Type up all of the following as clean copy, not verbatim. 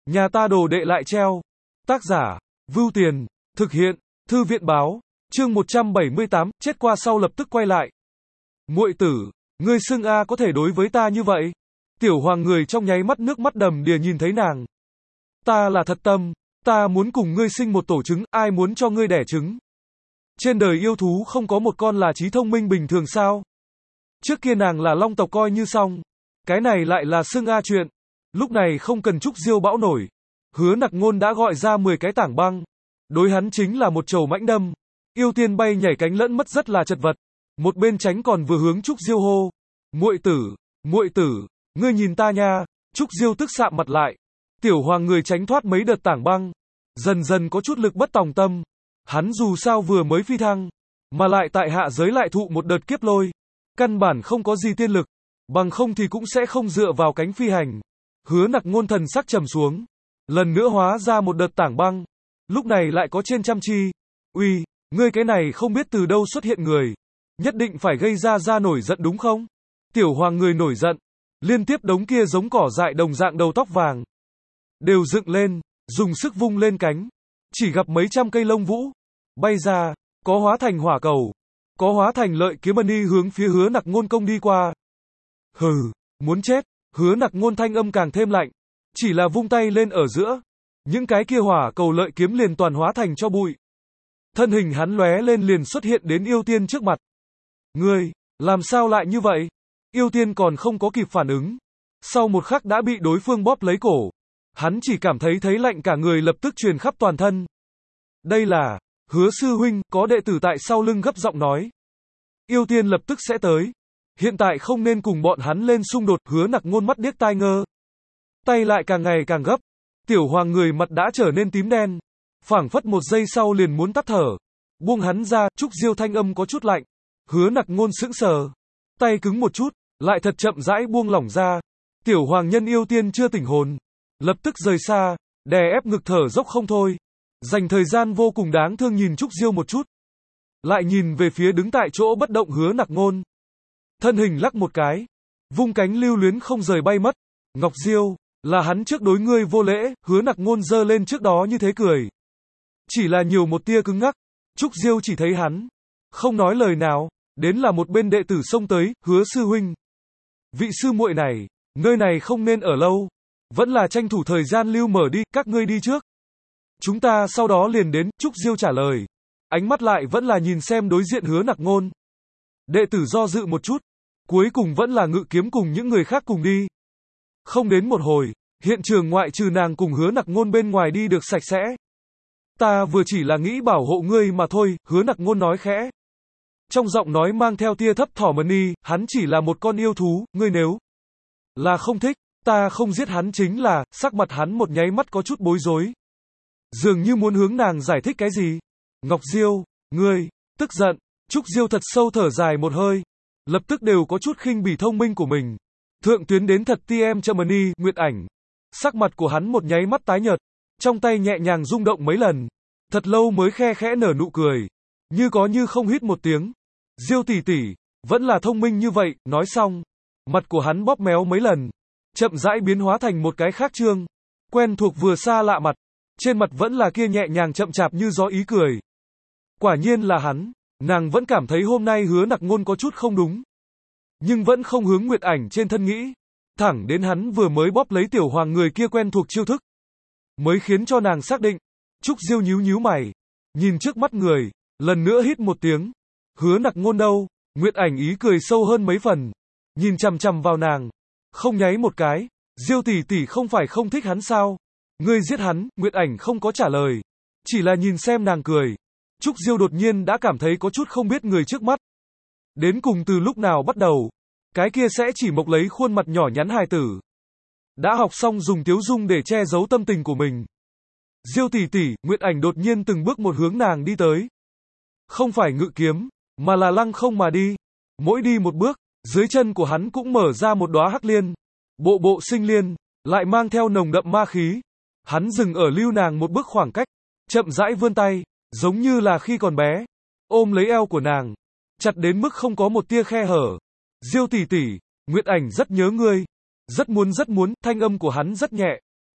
Nhà ta đồ đệ lại treo. Tác giả, Vưu Tiền, thực hiện, Thư viện báo, chương 178, chết qua sau lập tức quay lại. Muội tử, ngươi xưng A có thể đối với ta như vậy? Tiểu Hoàng người trong nháy mắt nước mắt đầm đìa nhìn thấy nàng. Ta là thật tâm, ta muốn cùng ngươi sinh một tổ trứng, ai muốn cho ngươi đẻ trứng? Trên đời yêu thú không có một con là trí thông minh bình thường sao? Trước kia nàng là long tộc coi như xong. Cái này lại là xưng A chuyện. Lúc này không cần Trúc Diêu bão nổi. Hứa Nặc Ngôn đã gọi ra 10 cái tảng băng. Đối hắn chính là một trầu mãnh đâm. Yêu Tiên bay nhảy cánh lẫn mất rất là chật vật. Một bên tránh còn vừa hướng Trúc Diêu hô. Muội tử, ngươi nhìn ta nha. Trúc Diêu tức sạm mặt lại. Tiểu Hoàng người tránh thoát mấy đợt tảng băng. Dần dần có chút lực bất tòng tâm. Hắn dù sao vừa mới phi thăng. Mà lại tại hạ giới lại thụ một đợt kiếp lôi. Căn bản không có gì tiên lực. Bằng không thì cũng sẽ không dựa vào cánh phi hành. Hứa Nặc Ngôn thần sắc trầm xuống. Lần nữa hóa ra một đợt tảng băng. Lúc này lại có trên trăm chi. Uy, ngươi cái này không biết từ đâu xuất hiện người. Nhất định phải gây ra nổi giận đúng không? Tiểu Hoàng người nổi giận. Liên tiếp đống kia giống cỏ dại đồng dạng đầu tóc vàng. Đều dựng lên, dùng sức vung lên cánh. Chỉ gặp mấy trăm cây lông vũ. Bay ra, có hóa thành hỏa cầu. Có hóa thành lợi kiếm mani hướng phía Hứa Nặc Ngôn công đi qua. Hừ, muốn chết. Hứa Nặc Ngôn thanh âm càng thêm lạnh. Chỉ là vung tay lên ở giữa. Những cái kia hỏa cầu lợi kiếm liền toàn hóa thành cho bụi. Thân hình hắn lóe lên liền xuất hiện đến Yêu Tiên trước mặt. Ngươi, làm sao lại như vậy? Yêu Tiên còn không có kịp phản ứng. Sau một khắc đã bị đối phương bóp lấy cổ. Hắn chỉ cảm thấy lạnh cả người lập tức truyền khắp toàn thân. Đây là, Hứa sư huynh, có đệ tử tại sau lưng gấp giọng nói. Yêu Tiên lập tức sẽ tới. Hiện tại không nên cùng bọn hắn lên xung đột. Hứa Nặc Ngôn mắt điếc tai ngơ. Tay lại càng ngày càng gấp. Tiểu Hoàng người mặt đã trở nên tím đen. Phảng phất một giây sau liền muốn tắt thở. Buông hắn ra, Trúc Diêu thanh âm có chút lạnh. Hứa Nặc Ngôn sững sờ. Tay cứng một chút, lại thật chậm rãi buông lỏng ra. Tiểu Hoàng nhân Yêu Tiên chưa tỉnh hồn. Lập tức rời xa, đè ép ngực thở dốc không thôi. Dành thời gian vô cùng đáng thương nhìn Trúc Diêu một chút. Lại nhìn về phía đứng tại chỗ bất động Hứa Nặc Ngôn. Thân hình lắc một cái. Vung cánh lưu luyến không rời bay mất. Ngọc Diêu, là hắn trước đối ngươi vô lễ. Hứa Nặc Ngôn giơ lên trước đó như thế cười. Chỉ là nhiều một tia cứng ngắc. Trúc Diêu chỉ thấy hắn. Không nói lời nào. Đến là một bên đệ tử xông tới. Hứa sư huynh. Vị sư muội này. Nơi này không nên ở lâu. Vẫn là tranh thủ thời gian lưu mở đi. Các ngươi đi trước. Chúng ta sau đó liền đến. Trúc Diêu trả lời. Ánh mắt lại vẫn là nhìn xem đối diện Hứa Nặc Ngôn. Đệ tử do dự một chút. Cuối cùng vẫn là ngự kiếm cùng những người khác cùng đi. Không đến một hồi, hiện trường ngoại trừ nàng cùng Hứa Nặc Ngôn bên ngoài đi được sạch sẽ. Ta vừa chỉ là nghĩ bảo hộ ngươi mà thôi, Hứa Nặc Ngôn nói khẽ. Trong giọng nói mang theo tia thấp thỏm ni, hắn chỉ là một con yêu thú, ngươi nếu là không thích, ta không giết hắn chính là, sắc mặt hắn một nháy mắt có chút bối rối. Dường như muốn hướng nàng giải thích cái gì. Ngọc Diêu, ngươi, tức giận, Trúc Diêu thật sâu thở dài một hơi. Lập tức đều có chút khinh bỉ thông minh của mình. Thượng tuyến đến thật TM Germany, Nguyệt Ảnh. Sắc mặt của hắn một nháy mắt tái nhợt. Trong tay nhẹ nhàng rung động mấy lần. Thật lâu mới khe khẽ nở nụ cười. Như có như không hít một tiếng. Diêu tỷ tỷ, vẫn là thông minh như vậy, nói xong. Mặt của hắn bóp méo mấy lần. Chậm rãi biến hóa thành một cái khác trương. Quen thuộc vừa xa lạ mặt. Trên mặt vẫn là kia nhẹ nhàng chậm chạp như gió ý cười. Quả nhiên là hắn. Nàng vẫn cảm thấy hôm nay Hứa Nặc Ngôn có chút không đúng. Nhưng vẫn không hướng Nguyệt Ảnh trên thân nghĩ. Thẳng đến hắn vừa mới bóp lấy Tiểu Hoàng người kia quen thuộc chiêu thức. Mới khiến cho nàng xác định. Trúc Diêu nhíu mày. Nhìn trước mắt người. Lần nữa hít một tiếng. Hứa Nặc Ngôn đâu? Nguyệt Ảnh ý cười sâu hơn mấy phần. Nhìn chằm chằm vào nàng. Không nháy một cái. Diêu tỷ tỷ không phải không thích hắn sao? Ngươi giết hắn. Nguyệt Ảnh không có trả lời. Chỉ là nhìn xem nàng cười. Trúc Diêu đột nhiên đã cảm thấy có chút không biết người trước mắt. Đến cùng từ lúc nào bắt đầu, cái kia sẽ chỉ mộc lấy khuôn mặt nhỏ nhắn hài tử. Đã học xong dùng tiếu dung để che giấu tâm tình của mình. Diêu tỷ tỷ, Nguyệt Ảnh đột nhiên từng bước một hướng nàng đi tới. Không phải ngự kiếm, mà là lăng không mà đi. Mỗi đi một bước, dưới chân của hắn cũng mở ra một đóa hắc liên. Bộ sinh liên, lại mang theo nồng đậm ma khí. Hắn dừng ở lưu nàng một bước khoảng cách, chậm rãi vươn tay. Giống như là khi còn bé, ôm lấy eo của nàng, chặt đến mức không có một tia khe hở. Diêu tỷ tỷ, Nguyệt Ảnh rất nhớ ngươi, rất muốn, thanh âm của hắn rất nhẹ,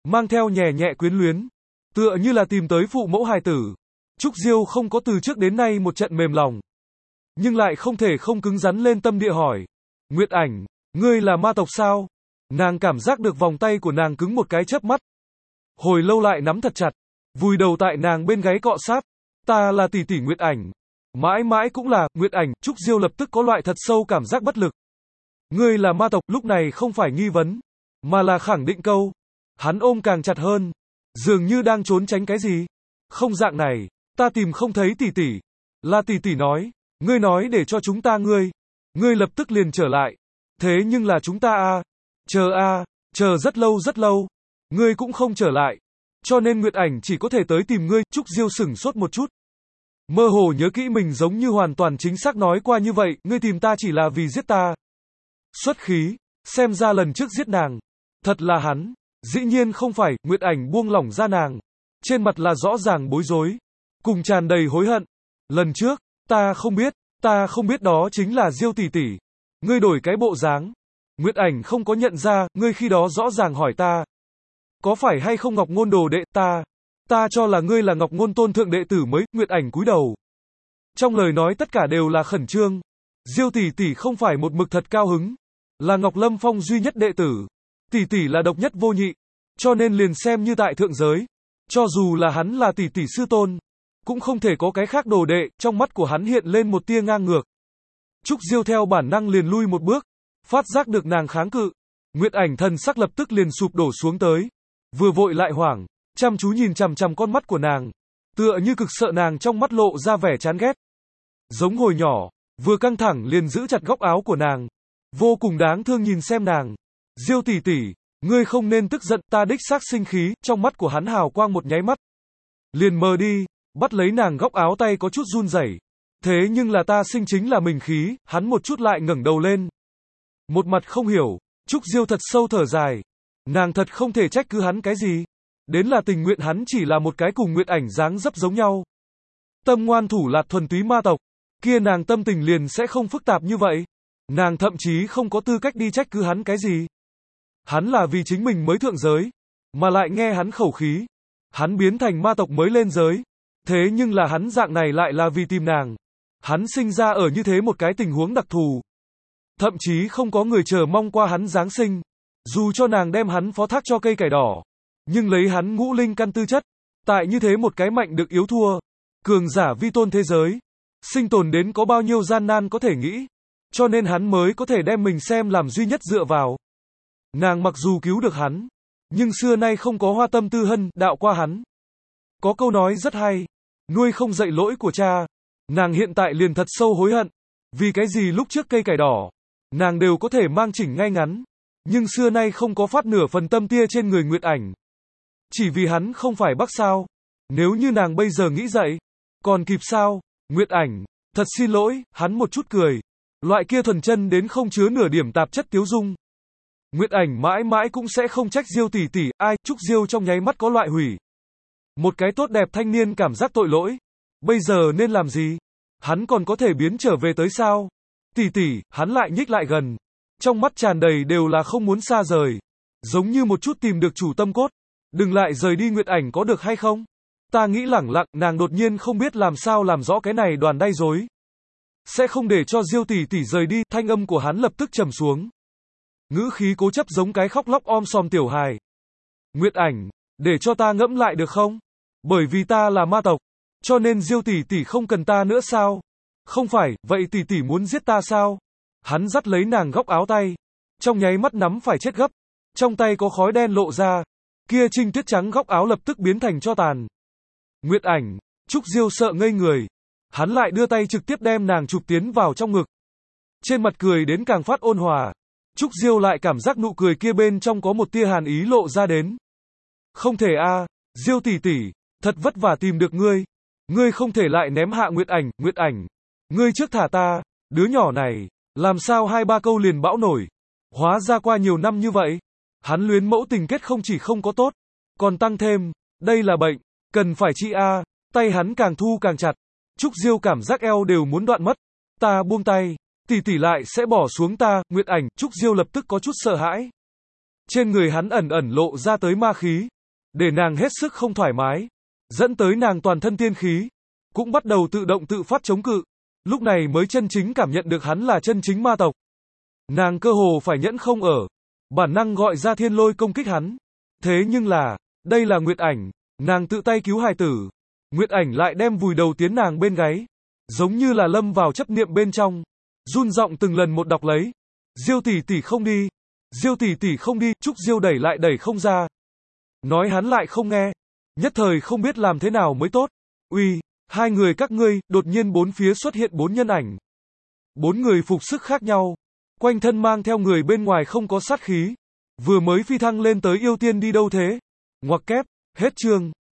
mang theo nhẹ nhẹ quyến luyến, tựa như là tìm tới phụ mẫu hài tử. Trúc Diêu không có từ trước đến nay một trận mềm lòng, nhưng lại không thể không cứng rắn lên tâm địa hỏi. Nguyệt Ảnh, ngươi là ma tộc sao? Nàng cảm giác được vòng tay của nàng cứng một cái chớp mắt. Hồi lâu lại nắm thật chặt, vùi đầu tại nàng bên gáy cọ sát. Ta là tỷ tỷ Nguyệt Ảnh. Mãi mãi cũng là, Nguyệt Ảnh. Trúc Diêu lập tức có loại thật sâu cảm giác bất lực. Ngươi là ma tộc, lúc này không phải nghi vấn, mà là khẳng định câu. Hắn ôm càng chặt hơn, dường như đang trốn tránh cái gì. Không, dạng này, ta tìm không thấy tỷ tỷ. Là tỷ tỷ nói, ngươi nói để cho chúng ta ngươi lập tức liền trở lại. Thế nhưng là chúng ta chờ rất lâu, ngươi cũng không trở lại. Cho nên Nguyệt Ảnh chỉ có thể tới tìm ngươi. Trúc Diêu sửng sốt một chút, mơ hồ nhớ kỹ mình giống như hoàn toàn chính xác nói qua như vậy, ngươi tìm ta chỉ là vì giết ta. Xuất khí, xem ra lần trước giết nàng, thật là hắn. Dĩ nhiên không phải. Nguyệt Ảnh buông lỏng ra nàng, trên mặt là rõ ràng bối rối, cùng tràn đầy hối hận. Lần trước, ta không biết đó chính là Diêu tỷ tỷ. Ngươi đổi cái bộ dáng. Nguyệt Ảnh không có nhận ra, ngươi khi đó rõ ràng hỏi ta, có phải hay không Ngọc Ngôn đồ đệ, ta cho là ngươi là Ngọc Ngôn tôn thượng đệ tử mới. Nguyệt Ảnh cúi đầu, trong lời nói tất cả đều là khẩn trương. Diêu tỷ tỷ không phải một mực thật cao hứng, là Ngọc Lâm Phong duy nhất đệ tử, tỷ tỷ là độc nhất vô nhị, cho nên liền xem như tại thượng giới, cho dù là hắn là tỷ tỷ sư tôn, cũng không thể có cái khác đồ đệ. Trong mắt của hắn hiện lên một tia ngang ngược. Trúc Diêu theo bản năng liền lui một bước, phát giác được nàng kháng cự. Nguyệt Ảnh thần sắc lập tức liền sụp đổ xuống tới, vừa vội lại hoảng, chăm chú nhìn chằm chằm con mắt của nàng, tựa như cực sợ nàng trong mắt lộ ra vẻ chán ghét. Giống hồi nhỏ, vừa căng thẳng liền giữ chặt góc áo của nàng, vô cùng đáng thương nhìn xem nàng. Diêu tỷ tỷ, ngươi không nên tức giận, ta đích xác sinh khí. Trong mắt của hắn hào quang một nháy mắt liền mờ đi, bắt lấy nàng góc áo tay có chút run rẩy. Thế nhưng là ta sinh chính là mình khí. Hắn một chút lại ngẩng đầu lên, một mặt không hiểu. Trúc Diêu thật sâu thở dài, nàng thật không thể trách cứ hắn cái gì, đến là tình nguyện hắn chỉ là một cái cùng Nguyệt Ảnh dáng dấp giống nhau, tâm ngoan thủ lạt thuần túy ma tộc, kia nàng tâm tình liền sẽ không phức tạp như vậy. Nàng thậm chí không có tư cách đi trách cứ hắn cái gì. Hắn là vì chính mình mới thượng giới, mà lại nghe hắn khẩu khí, hắn biến thành ma tộc mới lên giới. Thế nhưng là hắn dạng này lại là vì tìm nàng. Hắn sinh ra ở như thế một cái tình huống đặc thù, thậm chí không có người chờ mong qua hắn Giáng sinh. Dù cho nàng đem hắn phó thác cho cây cải đỏ, nhưng lấy hắn ngũ linh căn tư chất, tại như thế một cái mạnh được yếu thua, cường giả vi tôn thế giới, sinh tồn đến có bao nhiêu gian nan có thể nghĩ. Cho nên hắn mới có thể đem mình xem làm duy nhất dựa vào. Nàng mặc dù cứu được hắn, nhưng xưa nay không có hoa tâm tư hân đạo qua hắn. Có câu nói rất hay, nuôi không dạy lỗi của cha. Nàng hiện tại liền thật sâu hối hận, vì cái gì lúc trước cây cải đỏ, nàng đều có thể mang chỉnh ngay ngắn, nhưng xưa nay không có phát nửa phần tâm tia trên người Nguyệt Ảnh. Chỉ vì hắn không phải Bắc sao? Nếu như nàng bây giờ nghĩ dậy, còn kịp sao? Nguyệt Ảnh, thật xin lỗi. Hắn một chút cười, loại kia thuần chân đến không chứa nửa điểm tạp chất tiếu dung. Nguyệt Ảnh mãi mãi cũng sẽ không trách Diêu tỷ tỷ. Ai? Trúc Diêu trong nháy mắt có loại hủy một cái tốt đẹp thanh niên cảm giác tội lỗi. Bây giờ nên làm gì? Hắn còn có thể biến trở về tới sao? Tỷ tỷ. Hắn lại nhích lại gần, trong mắt tràn đầy đều là không muốn xa rời, giống như một chút tìm được chủ tâm cốt. Đừng lại rời đi Nguyệt Ảnh có được hay không? Ta nghĩ lẳng lặng. Nàng đột nhiên không biết làm sao làm rõ cái này đoàn đay rối. Sẽ không để cho Diêu tỷ tỷ rời đi. Thanh âm của hắn lập tức trầm xuống, ngữ khí cố chấp giống cái khóc lóc om sòm tiểu hài. Nguyệt Ảnh, để cho ta ngẫm lại được không? Bởi vì ta là ma tộc, cho nên Diêu tỷ tỷ không cần ta nữa sao? Không phải, vậy tỷ tỷ muốn giết ta sao? Hắn dắt lấy nàng góc áo tay, trong nháy mắt nắm phải chết gấp. Trong tay có khói đen lộ ra, kia trinh tuyết trắng góc áo lập tức biến thành tro tàn. Nguyệt Ảnh. Trúc Diêu sợ ngây người. Hắn lại đưa tay trực tiếp đem nàng chụp tiến vào trong ngực, trên mặt cười đến càng phát ôn hòa. Trúc Diêu lại cảm giác nụ cười kia bên trong có một tia hàn ý lộ ra đến. Không thể a, Diêu tỷ tỷ, thật vất vả tìm được ngươi, ngươi không thể lại ném hạ Nguyệt Ảnh. Nguyệt Ảnh, ngươi trước thả ta. Đứa nhỏ này, làm sao 2-3 câu liền bão nổi. Hóa ra qua nhiều năm như vậy, hắn luyến mẫu tình kết không chỉ không có tốt, còn tăng thêm, đây là bệnh, cần phải trị a. Tay hắn càng thu càng chặt. Trúc Diêu cảm giác eo đều muốn đoạn mất. Ta buông tay, tỷ tỷ lại sẽ bỏ xuống ta. Nguyệt Ảnh. Trúc Diêu lập tức có chút sợ hãi. Trên người hắn ẩn ẩn lộ ra tới ma khí, để nàng hết sức không thoải mái, dẫn tới nàng toàn thân tiên khí, cũng bắt đầu tự động tự phát chống cự. Lúc này mới chân chính cảm nhận được hắn là chân chính ma tộc. Nàng cơ hồ phải nhẫn không ở, bản năng gọi ra thiên lôi công kích hắn. Thế nhưng là, đây là Nguyệt Ảnh, nàng tự tay cứu hài tử. Nguyệt Ảnh lại đem vùi đầu tiến nàng bên gáy, giống như là lâm vào chấp niệm bên trong, run giọng từng lần một đọc lấy. Diêu tỷ tỷ không đi, Diêu tỷ tỷ không đi, Trúc Diêu đẩy lại đẩy không ra. Nói hắn lại không nghe, nhất thời không biết làm thế nào mới tốt. Uy, hai người các ngươi, đột nhiên bốn phía xuất hiện 4 nhân ảnh. 4 người phục sức khác nhau, quanh thân mang theo người bên ngoài không có sát khí. Vừa mới phi thăng lên tới yêu tiên đi đâu thế? Ngoặc kép, hết chương.